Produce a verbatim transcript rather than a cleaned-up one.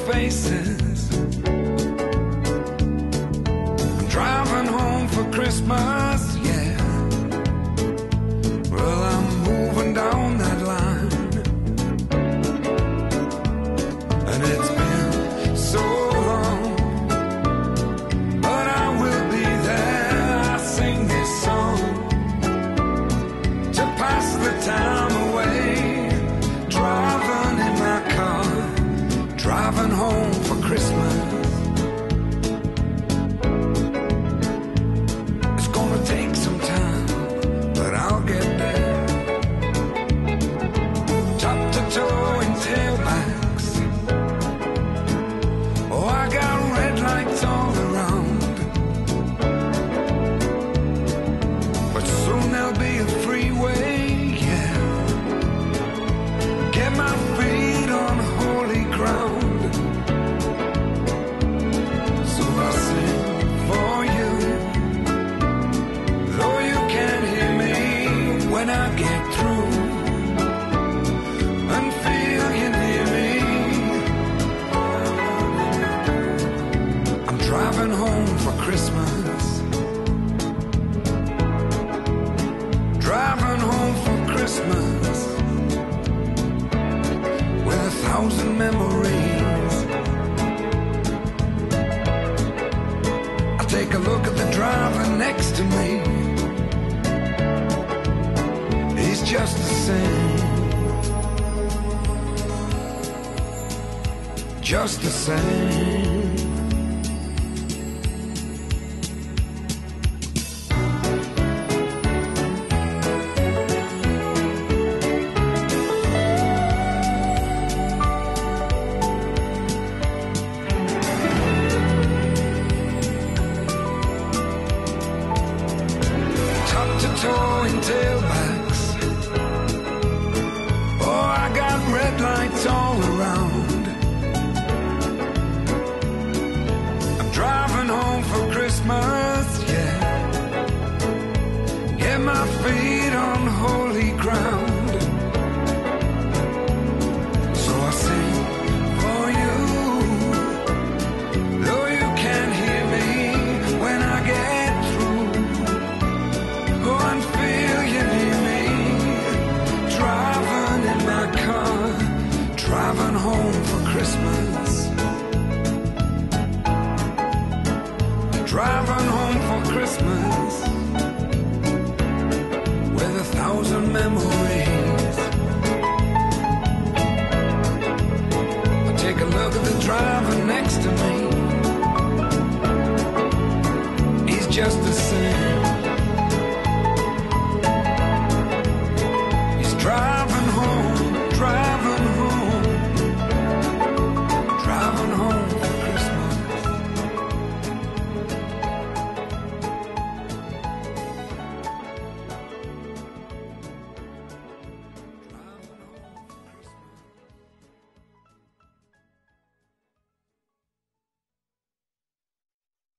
faces. I'm driving home for Christmas, yeah. Well, I'm moving down that line, and it's been so long, but I will be there. I sing this song to pass the time away, driving in my car, driving home for Christmas. It's gonna take some time, but I'll get there. Top to toe in tailbacks. Oh, I got red lights all around, but soon there'll be a freeway, yeah. Get my feet on holy ground. So I sing for you, though you can't hear me when I get through, and feel you near me. I'm driving home for Christmas, driving home for Christmas, with a thousand memories. I take a look at the driver next to me. He's just the same, just the same. Top to toe in tailbacks. Oh, I got red lights all around. I'm driving home for Christmas, yeah. Get my feet on holy ground. So I sing for you, though you can't hear me when I get through. Go and feel you near me, driving in my car, driving home for Christmas, driving home for Christmas, with a thousand memories. I take a look at the driver next to me. He's just the same,